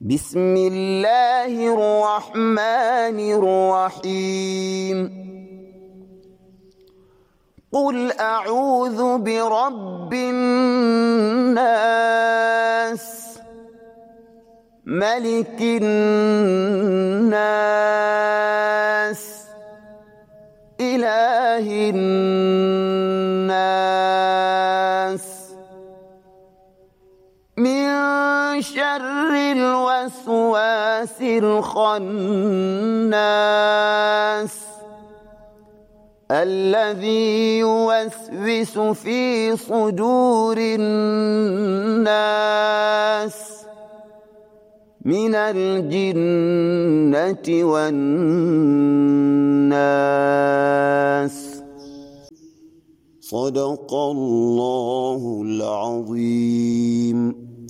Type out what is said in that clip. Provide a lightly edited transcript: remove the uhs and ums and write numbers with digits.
بسم الله الرحمن الرحيم. قل أعوذ برب الناس، ملك الناس، إله الناس، من شر الوسواس الخناس الذي يوسوس في صدور الناس من الجنة والناس. صدق الله العظيم.